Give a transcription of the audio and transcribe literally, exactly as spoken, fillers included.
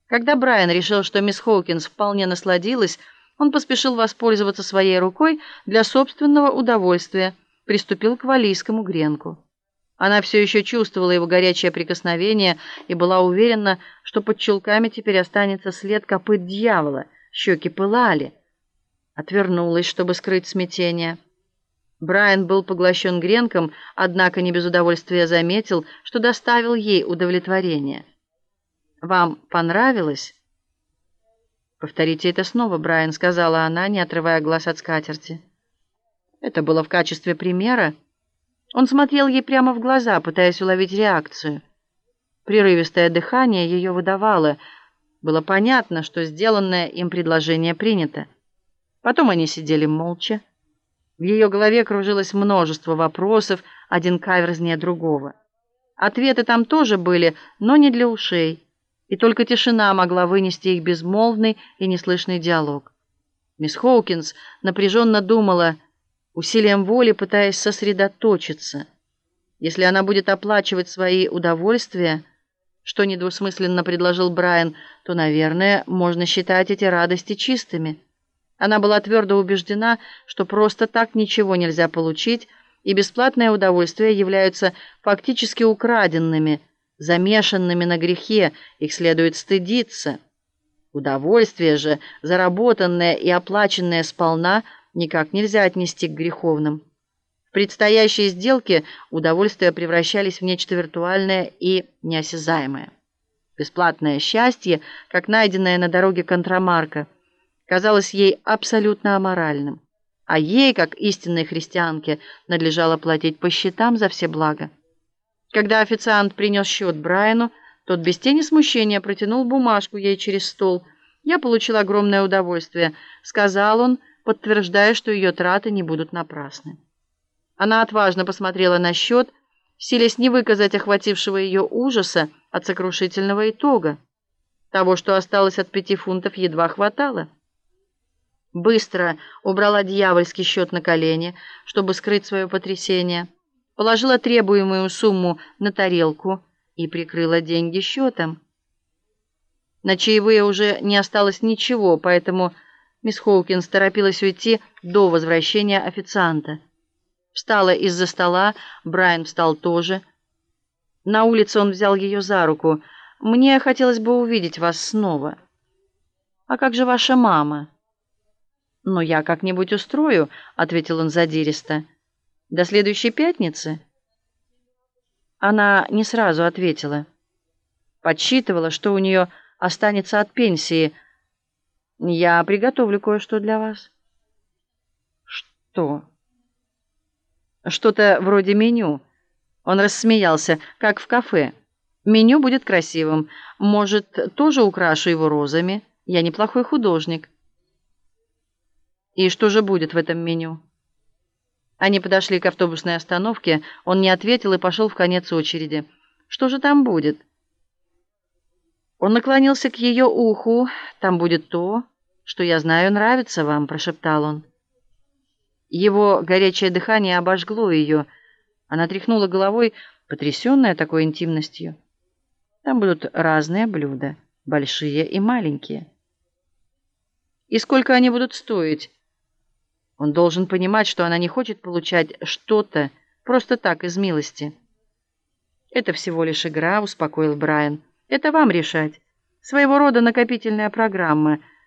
Когда Брайан решил, что мисс Хоукинс вполне насладилась, он поспешил воспользоваться своей рукой для собственного удовольствия, приступил к валлийскому гренку. Она все еще чувствовала его горячее прикосновение и была уверена, что под чулками теперь останется след копыт дьявола. Щеки пылали. Отвернулась, чтобы скрыть смятение. Брайан был поглощен гренком, однако не без удовольствия заметил, что доставил ей удовлетворение. «Вам понравилось?» «Повторите это снова, Брайан», — сказала она, не отрывая глаз от скатерти. Это было в качестве примера. Он смотрел ей прямо в глаза, пытаясь уловить реакцию. Прерывистое дыхание ее выдавало. Было понятно, что сделанное им предложение принято. Потом они сидели молча. В ее голове кружилось множество вопросов, один каверзнее другого. Ответы там тоже были, но не для ушей. И только тишина могла вынести их безмолвный и неслышный диалог. Мисс Хоукинс напряженно думала, усилием воли пытаясь сосредоточиться. Если она будет оплачивать свои удовольствия, что недвусмысленно предложил Брайан, то, наверное, можно считать эти радости чистыми. Она была твердо убеждена, что просто так ничего нельзя получить, и бесплатные удовольствия являются фактически украденными, замешанными на грехе, их следует стыдиться. Удовольствие же, заработанное и оплаченное сполна, никак нельзя отнести к греховным. В предстоящей сделке удовольствия превращались в нечто виртуальное и неосязаемое. Бесплатное счастье, как найденное на дороге контрамарка, казалось ей абсолютно аморальным, а ей, как истинной христианке, надлежало платить по счетам за все блага. Когда официант принес счет Брайану, тот без тени смущения протянул бумажку ей через стол. «Я получил огромное удовольствие», — сказал он, подтверждая, что ее траты не будут напрасны. Она отважно посмотрела на счет, силясь не выказать охватившего ее ужаса от сокрушительного итога. Того, что осталось от пяти фунтов, едва хватало. Быстро убрала дьявольский счет на колени, чтобы скрыть свое потрясение, положила требуемую сумму на тарелку и прикрыла деньги счетом. На чаевые уже не осталось ничего, поэтому мисс Хоукинс торопилась уйти до возвращения официанта. Встала из-за стола, Брайан встал тоже. На улице он взял ее за руку. «Мне хотелось бы увидеть вас снова». «А как же ваша мама?» «Ну, я как-нибудь устрою», — ответил он задиристо. «До следующей пятницы?» Она не сразу ответила. Подсчитывала, что у нее останется от пенсии. «Я приготовлю кое-что для вас». «Что?» «Что-то вроде меню». Он рассмеялся, как в кафе. «Меню будет красивым. Может, тоже украшу его розами? Я неплохой художник». «И что же будет в этом меню?» Они подошли к автобусной остановке. Он не ответил и пошел в конец очереди. «Что же там будет?» Он наклонился к ее уху. «Там будет то, что, я знаю, нравится вам», — прошептал он. Его горячее дыхание обожгло ее. Она тряхнула головой, потрясенная такой интимностью. «Там будут разные блюда, большие и маленькие». «И сколько они будут стоить?» Он должен понимать, что она не хочет получать что-то просто так, из милости. «Это всего лишь игра», — успокоил Брайан. «Это вам решать. Своего рода накопительная программа.